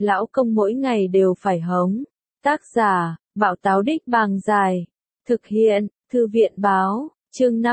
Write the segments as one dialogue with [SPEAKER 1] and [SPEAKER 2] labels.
[SPEAKER 1] lão công mỗi ngày đều phải hống. Tác giả, Bảo Táo Đích Bàng Dài. Thực hiện, Thư viện Báo, chương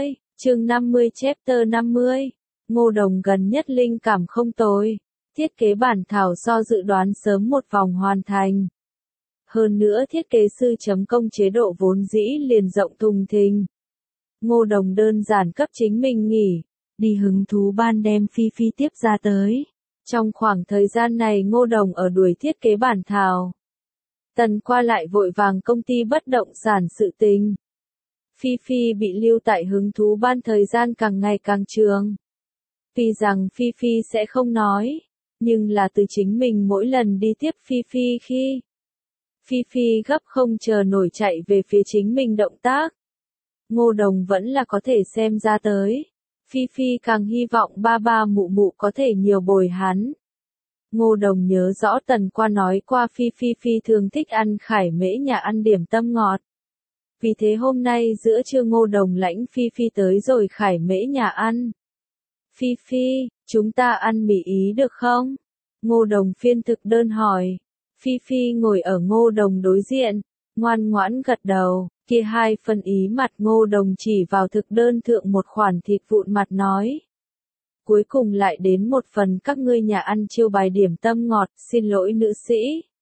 [SPEAKER 1] 50 chapter 50. Ngô Đồng gần nhất linh cảm không tồi. Thiết kế bản thảo so dự đoán sớm một vòng hoàn thành. Hơn nữa thiết kế sư chấm công chế độ vốn dĩ liền rộng thùng thình. Ngô Đồng đơn giản cấp chính mình nghỉ, đi hứng thú ban đem Phi Phi tiếp ra tới. Trong khoảng thời gian này Ngô Đồng ở đuổi thiết kế bản thảo. Tần qua lại vội vàng công ty bất động sản sự tình. Phi Phi bị lưu tại hứng thú ban thời gian càng ngày càng trường. Tuy rằng Phi Phi sẽ không nói, nhưng là từ chính mình mỗi lần đi tiếp Phi Phi khi Phi Phi gấp không chờ nổi chạy về phía chính mình động tác. Ngô Đồng vẫn là có thể xem ra tới. Phi Phi càng hy vọng ba ba mụ mụ có thể nhiều bồi hắn. Ngô Đồng nhớ rõ Tần qua nói qua Phi Phi thường thích ăn khải mễ nhà ăn điểm tâm ngọt. Vì thế hôm nay giữa trưa Ngô Đồng lãnh Phi tới rồi khải mễ nhà ăn. Phi, chúng ta ăn mì Ý được không? Ngô Đồng phiên thực đơn hỏi. Phi ngồi ở Ngô Đồng đối diện, ngoan ngoãn gật đầu, kia hai phần Ý mặt Ngô Đồng chỉ vào thực đơn thượng một khoản thịt vụn mặt nói. Cuối cùng lại đến một phần các ngươi nhà ăn chiêu bài điểm tâm ngọt, xin lỗi nữ sĩ.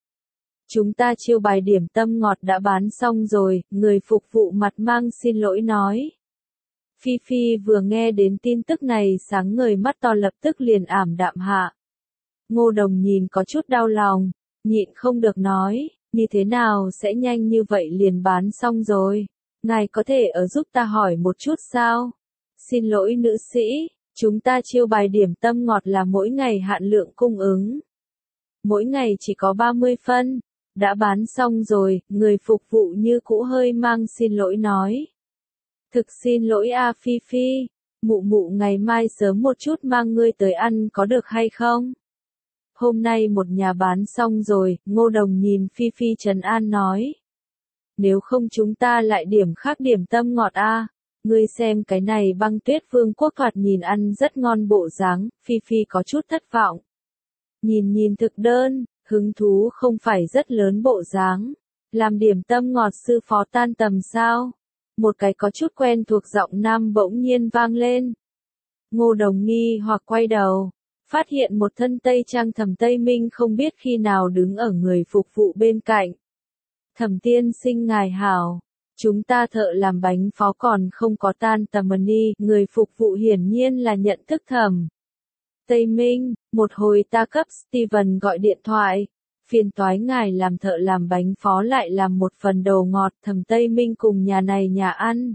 [SPEAKER 1] Chúng ta chiêu bài điểm tâm ngọt đã bán xong rồi, người phục vụ mặt mang xin lỗi nói. Phi vừa nghe đến tin tức này sáng ngời mắt to lập tức liền ảm đạm hạ. Ngô Đồng nhìn có chút đau lòng, nhịn không được nói, như thế nào sẽ nhanh như vậy liền bán xong rồi, ngài có thể ở giúp ta hỏi một chút sao? Xin lỗi nữ sĩ, chúng ta chiêu bài điểm tâm ngọt là mỗi ngày hạn lượng cung ứng. Mỗi ngày chỉ có 30 phân, đã bán xong rồi, người phục vụ như cũ hơi mang xin lỗi nói. Thực xin lỗi a Phi, mụ ngày mai sớm một chút mang ngươi tới ăn có được hay không? Hôm nay một nhà bán xong rồi, Ngô Đồng nhìn Phi trấn an nói. Nếu không chúng ta lại điểm khác điểm tâm ngọt a. Ngươi xem cái này băng tuyết vương quốc thoạt nhìn ăn rất ngon bộ dáng, Phi có chút thất vọng. Nhìn thực đơn, hứng thú không phải rất lớn bộ dáng. Làm điểm tâm ngọt sư phó tan tầm sao? Một cái có chút quen thuộc giọng nam bỗng nhiên vang lên. Ngô Đồng nghi hoặc quay đầu, phát hiện một thân tây trang Thẩm Tây Minh không biết khi nào đứng ở người phục vụ bên cạnh. Thẩm tiên sinh ngài hảo, chúng ta thợ làm bánh phó còn không có tan tầm đi, người phục vụ hiển nhiên là nhận thức Thẩm Tây Minh, một hồi ta cấp Steven gọi điện thoại. Phiền toái ngài làm thợ làm bánh phó lại làm một phần đồ ngọt. Thẩm Tây Minh cùng nhà này nhà ăn.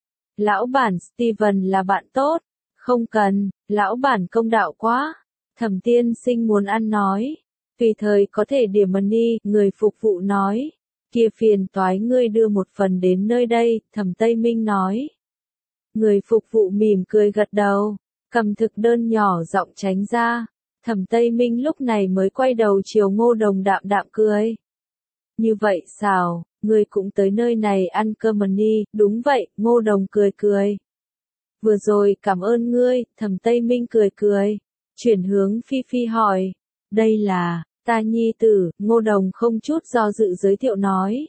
[SPEAKER 1] Lão bản Steven là bạn tốt. Không cần, lão bản công đạo quá. Thẩm tiên sinh muốn ăn nói. Tùy thời có thể điểm money, người phục vụ nói. Kia phiền toái ngươi đưa một phần đến nơi đây, Thẩm Tây Minh nói. Người phục vụ mỉm cười gật đầu, cầm thực đơn nhỏ giọng tránh ra. Thẩm Tây Minh lúc này mới quay đầu chiều Ngô Đồng đạm cười. Như vậy sao, ngươi cũng tới nơi này ăn cơm đi, đúng vậy, Ngô Đồng cười. Vừa rồi cảm ơn ngươi, Thẩm Tây Minh cười. Chuyển hướng Phi hỏi, đây là, ta nhi tử, Ngô Đồng không chút do dự giới thiệu nói.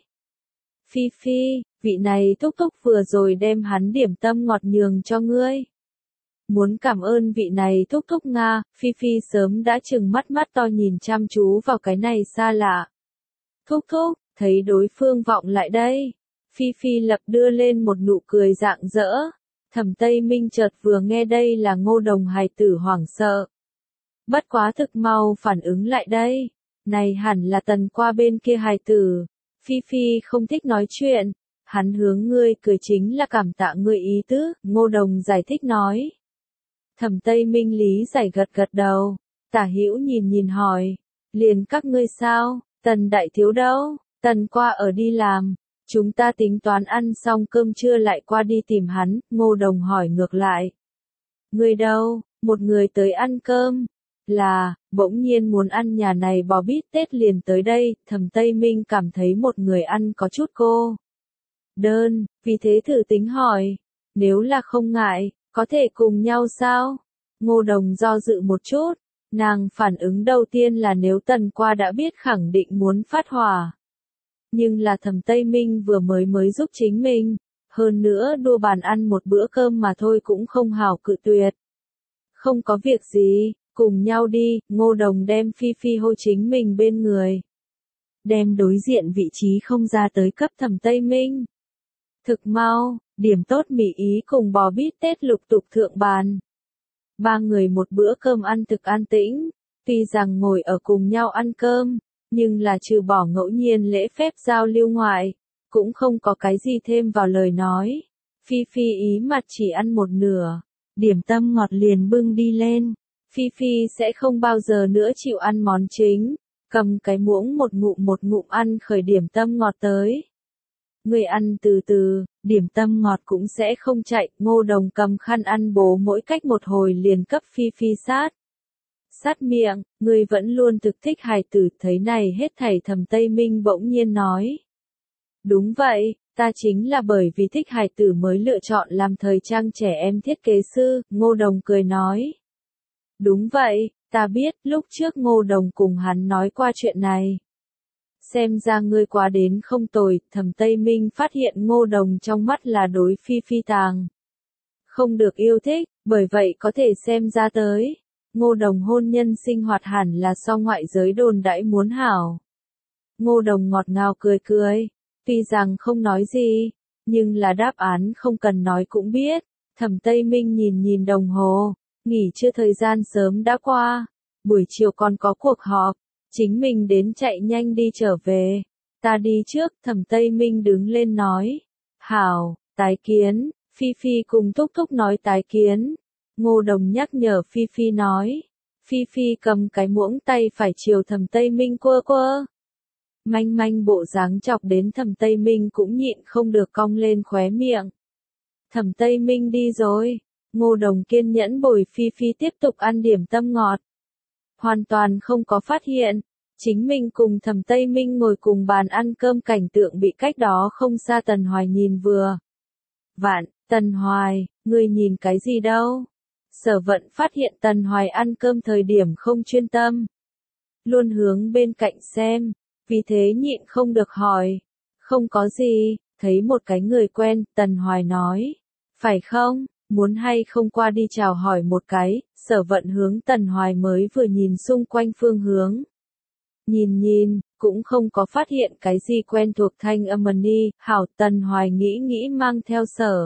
[SPEAKER 1] Phi, vị này thúc vừa rồi đem hắn điểm tâm ngọt nhường cho ngươi. Muốn cảm ơn vị này thúc Nga, Phi sớm đã trừng mắt to nhìn chăm chú vào cái này xa lạ. Thúc, thấy đối phương vọng lại đây. Phi lập đưa lên một nụ cười rạng rỡ. Thẩm Tây Minh chợt vừa nghe đây là Ngô Đồng hài tử hoảng sợ. Bất quá thực mau phản ứng lại đây. Này hẳn là Tần qua bên kia hài tử. Phi không thích nói chuyện. Hắn hướng ngươi cười chính là cảm tạ ngươi ý tứ, Ngô Đồng giải thích nói. Thẩm Tây Minh lý giải gật đầu, Tả Hữu nhìn hỏi, liền các ngươi sao, Tần đại thiếu đâu, Tần qua ở đi làm, chúng ta tính toán ăn xong cơm trưa lại qua đi tìm hắn, Ngô Đồng hỏi ngược lại. Người đâu, một người tới ăn cơm, là, bỗng nhiên muốn ăn nhà này bò bít tết liền tới đây, Thẩm Tây Minh cảm thấy một người ăn có chút cô đơn, vì thế thử tính hỏi, nếu là không ngại. Có thể cùng nhau sao? Ngô Đồng do dự một chút, Nàng phản ứng đầu tiên là nếu Tần Qua đã biết khẳng định muốn phát hỏa. Nhưng là Thẩm Tây Minh vừa mới giúp chính mình, hơn nữa đua bàn ăn một bữa cơm mà thôi cũng không hảo cự tuyệt. Không có việc gì, cùng nhau đi, Ngô Đồng đem Phi Phi hô chính mình bên người. Đem đối diện vị trí không ra tới cấp Thẩm Tây Minh. Thực mau, điểm tốt mì ý cùng bò bít tết lục tục thượng bàn. Ba người một bữa cơm ăn thực an tĩnh, tuy rằng ngồi ở cùng nhau ăn cơm, nhưng là trừ bỏ ngẫu nhiên lễ phép giao lưu ngoại, cũng không có cái gì thêm vào lời nói. Phi Phi ý mặt chỉ ăn một nửa, điểm tâm ngọt liền bưng đi lên. Phi Phi sẽ không bao giờ nữa chịu ăn món chính, cầm cái muỗng một ngụm ăn khởi điểm tâm ngọt tới. Người ăn từ từ, điểm tâm ngọt cũng sẽ không chạy, Ngô Đồng cầm khăn ăn bố mỗi cách một hồi liền cấp Phi Phi sát miệng, người vẫn luôn thực thích hài tử, thấy này hết thảy Thẩm Tây Minh bỗng nhiên nói. Đúng vậy, ta chính là bởi vì thích hài tử mới lựa chọn làm thời trang trẻ em thiết kế sư, Ngô Đồng cười nói. Đúng vậy, ta biết, lúc trước Ngô Đồng cùng hắn nói qua chuyện này. Xem ra ngươi quá đến không tồi, Thẩm Tây Minh phát hiện Ngô Đồng trong mắt là đối Phi Phi tàng. Không được yêu thích, bởi vậy có thể xem ra tới. Ngô Đồng hôn nhân sinh hoạt hẳn là so ngoại giới đồn đãi muốn hảo. Ngô Đồng ngọt ngào cười, tuy rằng không nói gì, nhưng là đáp án không cần nói cũng biết. Thẩm Tây Minh nhìn đồng hồ, nghỉ trưa thời gian sớm đã qua, buổi chiều còn có cuộc họp, chính mình đến chạy nhanh đi trở về. Ta đi trước, Thẩm Tây Minh đứng lên nói. Hảo, tái kiến, Phi Phi cùng Thúc Thúc nói tái kiến. Ngô Đồng nhắc nhở Phi Phi nói. Phi Phi cầm cái muỗng tay phải chiều Thẩm Tây Minh quơ. Manh bộ dáng chọc đến Thẩm Tây Minh cũng nhịn không được cong lên khóe miệng. Thẩm Tây Minh đi rồi, Ngô Đồng kiên nhẫn bồi Phi Phi tiếp tục ăn điểm tâm ngọt. Hoàn toàn không có phát hiện, chính mình cùng Thẩm Tây Minh ngồi cùng bàn ăn cơm cảnh tượng bị cách đó không xa Tần Hoài nhìn vừa. Vạn, Tần Hoài, ngươi nhìn cái gì đâu? Sở Vận phát hiện Tần Hoài ăn cơm thời điểm không chuyên tâm. Luôn hướng bên cạnh xem, vì thế nhịn không được hỏi. Không có gì, thấy một cái người quen, Tần Hoài nói. Phải không, muốn hay không qua đi chào hỏi một cái, Sở Vận hướng Tần Hoài mới vừa nhìn xung quanh phương hướng. Nhìn, cũng không có phát hiện cái gì quen thuộc thanh âm ni, hảo Tần Hoài nghĩ mang theo Sở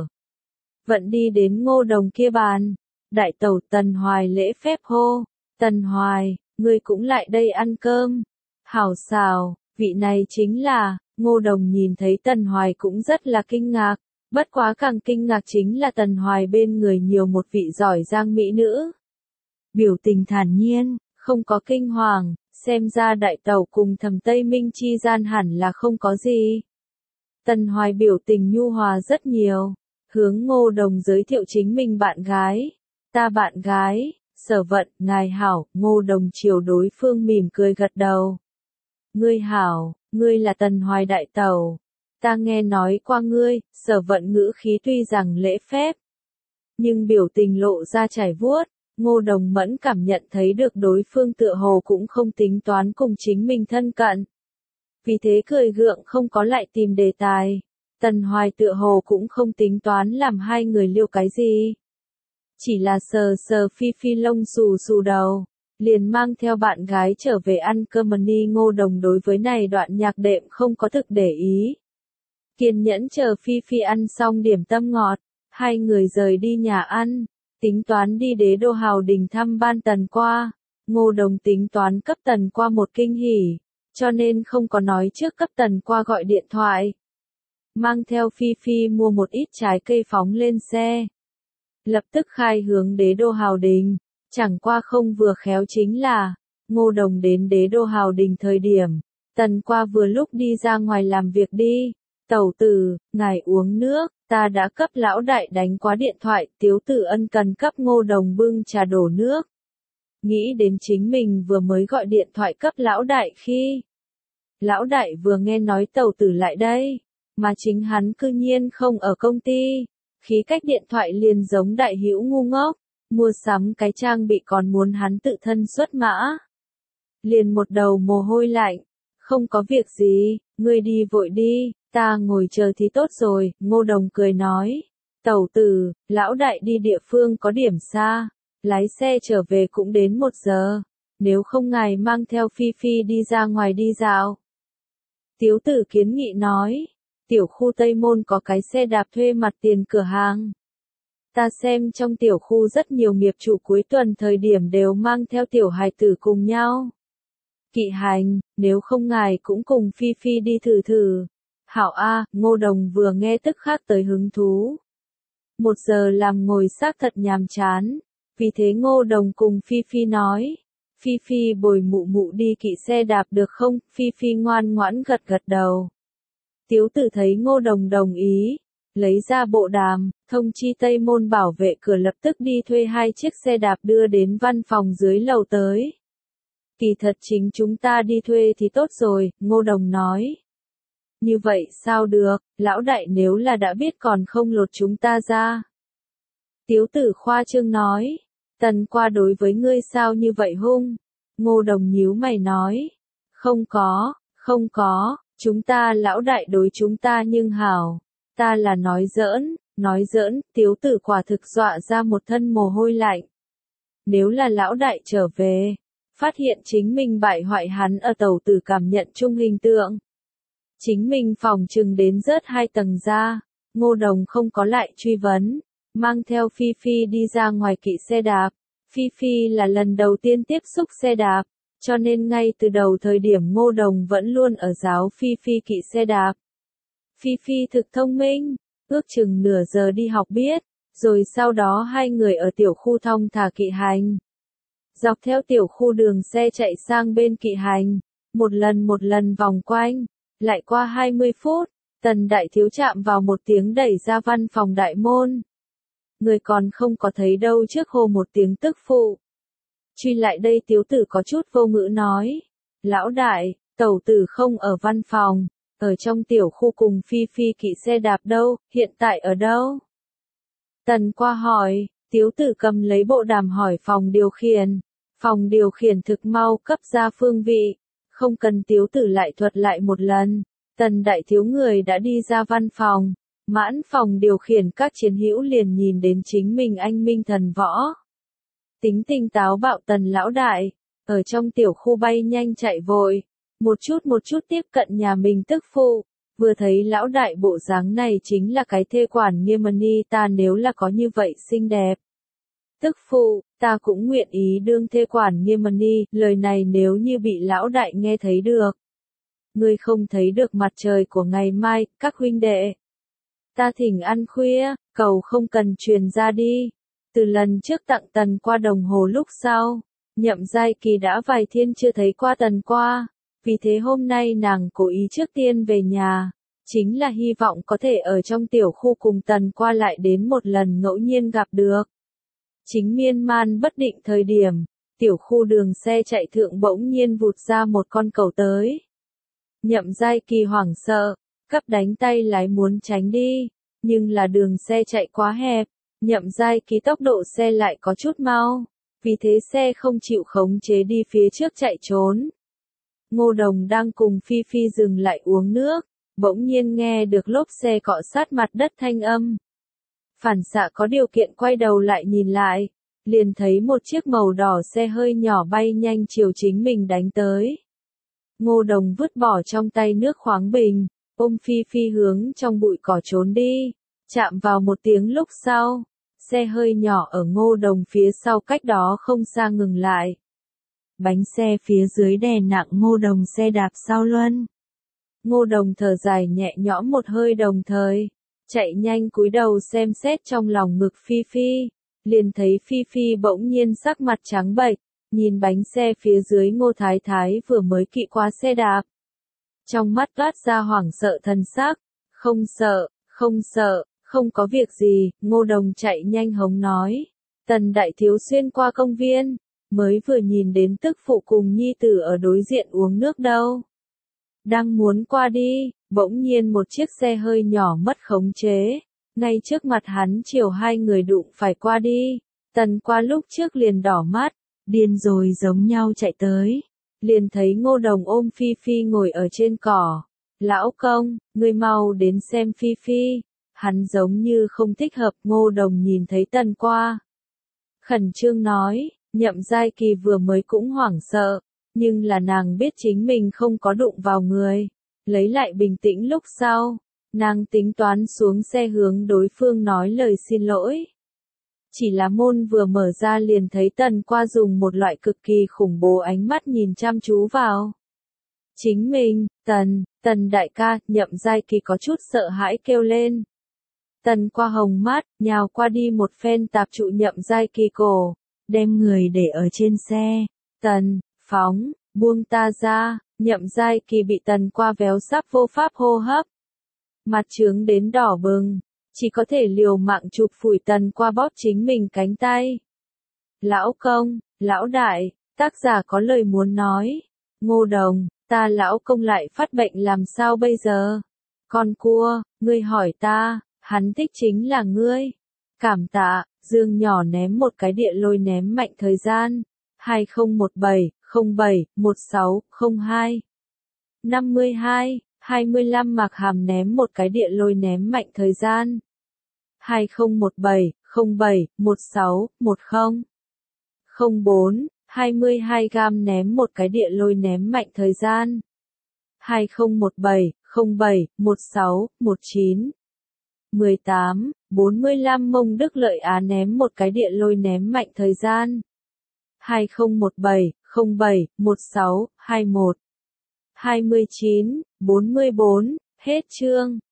[SPEAKER 1] Vận đi đến Ngô Đồng kia bàn. Đại tẩu Tần Hoài lễ phép hô, Tần Hoài, ngươi cũng lại đây ăn cơm. Hảo xào, vị này chính là, Ngô Đồng nhìn thấy Tần Hoài cũng rất là kinh ngạc, bất quá càng kinh ngạc chính là Tần Hoài bên người nhiều một vị giỏi giang mỹ nữ. Biểu tình thản nhiên, không có kinh hoàng, xem ra đại tẩu cùng Thẩm Tây Minh chi gian hẳn là không có gì. Tần Hoài biểu tình nhu hòa rất nhiều, hướng Ngô Đồng giới thiệu chính mình bạn gái. Ta bạn gái, Sở Vận, ngài hảo, Ngô Đồng chiều đối phương mỉm cười gật đầu. Ngươi hảo, ngươi là Tần Hoài đại tẩu. Ta nghe nói qua ngươi, Sở Vận ngữ khí tuy rằng lễ phép, nhưng biểu tình lộ ra chảy vuốt. Ngô Đồng mẫn cảm nhận thấy được đối phương tựa hồ cũng không tính toán cùng chính mình thân cận. Vì thế cười gượng không có lại tìm đề tài. Tần Hoài tựa hồ cũng không tính toán làm hai người liêu cái gì. Chỉ là sờ Phi Phi lông xù đầu, liền mang theo bạn gái trở về ăn cơm ni. Ngô Đồng đối với này đoạn nhạc đệm không có thực để ý. Kiên nhẫn chờ Phi Phi ăn xong điểm tâm ngọt, hai người rời đi nhà ăn, tính toán đi Đế Đô Hào Đình thăm ban Tần Qua. Ngô Đồng tính toán cấp Tần Qua một kinh hỉ, cho nên không có nói trước cấp Tần Qua gọi điện thoại. Mang theo Phi Phi mua một ít trái cây phóng lên xe. Lập tức khai hướng Đế Đô Hào Đình, chẳng qua không vừa khéo chính là, Ngô Đồng đến Đế Đô Hào Đình thời điểm, Tần Qua vừa lúc đi ra ngoài làm việc đi. Tẩu tử, ngài uống nước, ta đã cấp lão đại đánh quá điện thoại, Tiếu Tử ân cần cấp Ngô Đồng bưng trà đổ nước. Nghĩ đến chính mình vừa mới gọi điện thoại cấp lão đại khi lão đại vừa nghe nói tẩu tử lại đây, mà chính hắn cư nhiên không ở công ty, khí cách điện thoại liền giống đại hữu ngu ngốc, mua sắm cái trang bị còn muốn hắn tự thân xuất mã. Liền một đầu mồ hôi lạnh, không có việc gì, ngươi đi vội đi, ta ngồi chờ thì tốt rồi, Ngô Đồng cười nói. Tẩu tử, lão đại đi địa phương có điểm xa, lái xe trở về cũng đến 1 giờ, nếu không ngài mang theo Phi Phi đi ra ngoài đi dạo. Tiếu tử kiến nghị nói, tiểu khu Tây Môn có cái xe đạp thuê mặt tiền cửa hàng. Ta xem trong tiểu khu rất nhiều nghiệp chủ cuối tuần thời điểm đều mang theo tiểu hài tử cùng nhau. Kỵ hành, nếu không ngài cũng cùng Phi Phi đi thử thử. Hảo A, Ngô Đồng vừa nghe tức khắc tới hứng thú. 1 giờ làm ngồi xác thật nhàm chán, vì thế Ngô Đồng cùng Phi Phi nói. Phi Phi bồi mụ mụ đi kỵ xe đạp được không? Phi Phi ngoan ngoãn gật gật đầu. Tiếu tử thấy Ngô Đồng đồng ý, lấy ra bộ đàm, thông chi Tây Môn bảo vệ cửa lập tức đi thuê 2 chiếc xe đạp đưa đến văn phòng dưới lầu tới. Kỳ thật chính chúng ta đi thuê thì tốt rồi, Ngô Đồng nói. Như vậy sao được, lão đại nếu là đã biết còn không lột chúng ta ra. Tiếu tử khoa trương nói, Tần Qua đối với ngươi sao như vậy hung? Ngô Đồng nhíu mày nói, không có, chúng ta lão đại đối chúng ta nhưng hảo, ta là nói giỡn, tiếu tử quả thực dọa ra một thân mồ hôi lạnh. Nếu là lão đại trở về, phát hiện chính mình bại hoại hắn ở tẩu tử cảm nhận chung hình tượng. Chính mình phòng trừng đến rớt 2 tầng ra, Ngô Đồng không có lại truy vấn, mang theo Phi Phi đi ra ngoài kỵ xe đạp. Phi Phi là lần đầu tiên tiếp xúc xe đạp, cho nên ngay từ đầu thời điểm Ngô Đồng vẫn luôn ở giáo Phi Phi kỵ xe đạp. Phi Phi thực thông minh, ước chừng nửa giờ đi học biết, rồi sau đó 2 người ở tiểu khu thong thả kỵ hành. Dọc theo tiểu khu đường xe chạy sang bên kỵ hành, một lần vòng quanh, lại qua 20 phút, Tần đại thiếu chạm vào một tiếng đẩy ra văn phòng đại môn. Người còn không có thấy đâu trước hô một tiếng tức phụ. Truy lại đây tiếu tử có chút vô ngữ nói. Lão đại, tẩu tử không ở văn phòng, ở trong tiểu khu cùng Phi Phi kỵ xe đạp đâu, hiện tại ở đâu? Tần Qua hỏi, tiếu tử cầm lấy bộ đàm hỏi phòng điều khiển thực mau cấp ra phương vị, không cần tiếu tử lại thuật lại một lần. Tần đại thiếu người đã đi ra văn phòng, mãn phòng điều khiển các chiến hữu liền nhìn đến chính mình anh minh thần võ. Tính tình táo bạo Tần lão đại, ở trong tiểu khu bay nhanh chạy vội, một chút tiếp cận nhà mình tức phụ, vừa thấy lão đại bộ dáng này chính là cái thê quản nghiêm ni ta nếu là có như vậy xinh đẹp. Tức phụ, ta cũng nguyện ý đương thê quản nghiêm ni, lời này nếu như bị lão đại nghe thấy được. Ngươi không thấy được mặt trời của ngày mai, các huynh đệ. Ta thỉnh ăn khuya, cầu không cần truyền ra đi. Từ lần trước tặng Tần Qua đồng hồ lúc sau, Nhậm Giai Kỳ đã vài thiên chưa thấy qua Tần Qua, vì thế hôm nay nàng cố ý trước tiên về nhà, chính là hy vọng có thể ở trong tiểu khu cùng Tần Qua lại đến một lần ngẫu nhiên gặp được. Chính miên man bất định thời điểm, tiểu khu đường xe chạy thượng bỗng nhiên vụt ra một con cẩu tới. Nhậm Giai Kỳ hoảng sợ, cấp đánh tay lái muốn tránh đi, nhưng là đường xe chạy quá hẹp, Nhậm Giai Kỳ tốc độ xe lại có chút mau, vì thế xe không chịu khống chế đi phía trước chạy trốn. Ngô Đồng đang cùng Phi Phi dừng lại uống nước, bỗng nhiên nghe được lốp xe cọ sát mặt đất thanh âm. Phản xạ có điều kiện quay đầu lại nhìn lại, liền thấy một chiếc màu đỏ xe hơi nhỏ bay nhanh chiều chính mình đánh tới. Ngô Đồng vứt bỏ trong tay nước khoáng bình, ôm Phi Phi hướng trong bụi cỏ trốn đi, chạm vào một tiếng lúc sau, xe hơi nhỏ ở Ngô Đồng phía sau cách đó không xa ngừng lại. Bánh xe phía dưới đè nặng Ngô Đồng xe đạp sau lưng. Ngô Đồng thở dài nhẹ nhõm một hơi đồng thời, chạy nhanh cúi đầu xem xét trong lòng ngực Phi Phi, liền thấy Phi Phi bỗng nhiên sắc mặt trắng bệch, nhìn bánh xe phía dưới Ngô Thái Thái vừa mới kỵ qua xe đạp. Trong mắt toát ra hoảng sợ thần sắc, không sợ, không có việc gì, Ngô Đồng chạy nhanh hống nói. Tần đại thiếu xuyên qua công viên, mới vừa nhìn đến tức phụ cùng nhi tử ở đối diện uống nước đâu. Đang muốn qua đi, bỗng nhiên một chiếc xe hơi nhỏ mất khống chế, ngay trước mặt hắn chiều 2 người đụng phải qua đi, Tần Qua lúc trước liền đỏ mắt, điên rồi giống nhau chạy tới. Liền thấy Ngô Đồng ôm Phi Phi ngồi ở trên cỏ. Lão công, ngươi mau đến xem Phi Phi. Hắn giống như không thích hợp. Ngô Đồng nhìn thấy Tần Qua, khẩn trương nói, Nhậm Giai Kỳ vừa mới cũng hoảng sợ, nhưng là nàng biết chính mình không có đụng vào người. Lấy lại bình tĩnh lúc sau, nàng tính toán xuống xe hướng đối phương nói lời xin lỗi. Chỉ là môn vừa mở ra liền thấy Tần Qua dùng một loại cực kỳ khủng bố ánh mắt nhìn chăm chú vào chính mình. Tần đại ca. Nhậm Giai Kỳ có chút sợ hãi kêu lên. Tần Qua hồng mắt, nhào qua đi một phen tạp trụ Nhậm Giai Kỳ cổ, đem người để ở trên xe. Phóng, buông ta ra. Nhậm Giai Kỳ bị Tần Qua véo sắp vô pháp hô hấp. Mặt trướng đến đỏ bừng, chỉ có thể liều mạng chụp phủi Tần Qua bóp chính mình cánh tay. Lão công, lão đại, tác giả có lời muốn nói. Ngô Đồng, ta lão công lại phát bệnh làm sao bây giờ? Con cua, ngươi hỏi ta, hắn thích chính là ngươi. Cảm tạ. Dương nhỏ ném một cái địa lôi ném mạnh thời gian. 2017, 07, 16, 02. 52, 25 Mạc Hàm ném một cái địa lôi ném mạnh thời gian. 2017, 07, 16, 10. 04, 22 Gam ném một cái địa lôi ném mạnh thời gian. 2017, 07, 16, 19. 18, 45 Mông Đức Lợi Á ném một cái địa lôi ném mạnh thời gian. 2017, 07, 16, 21. 29, 44, hết chương.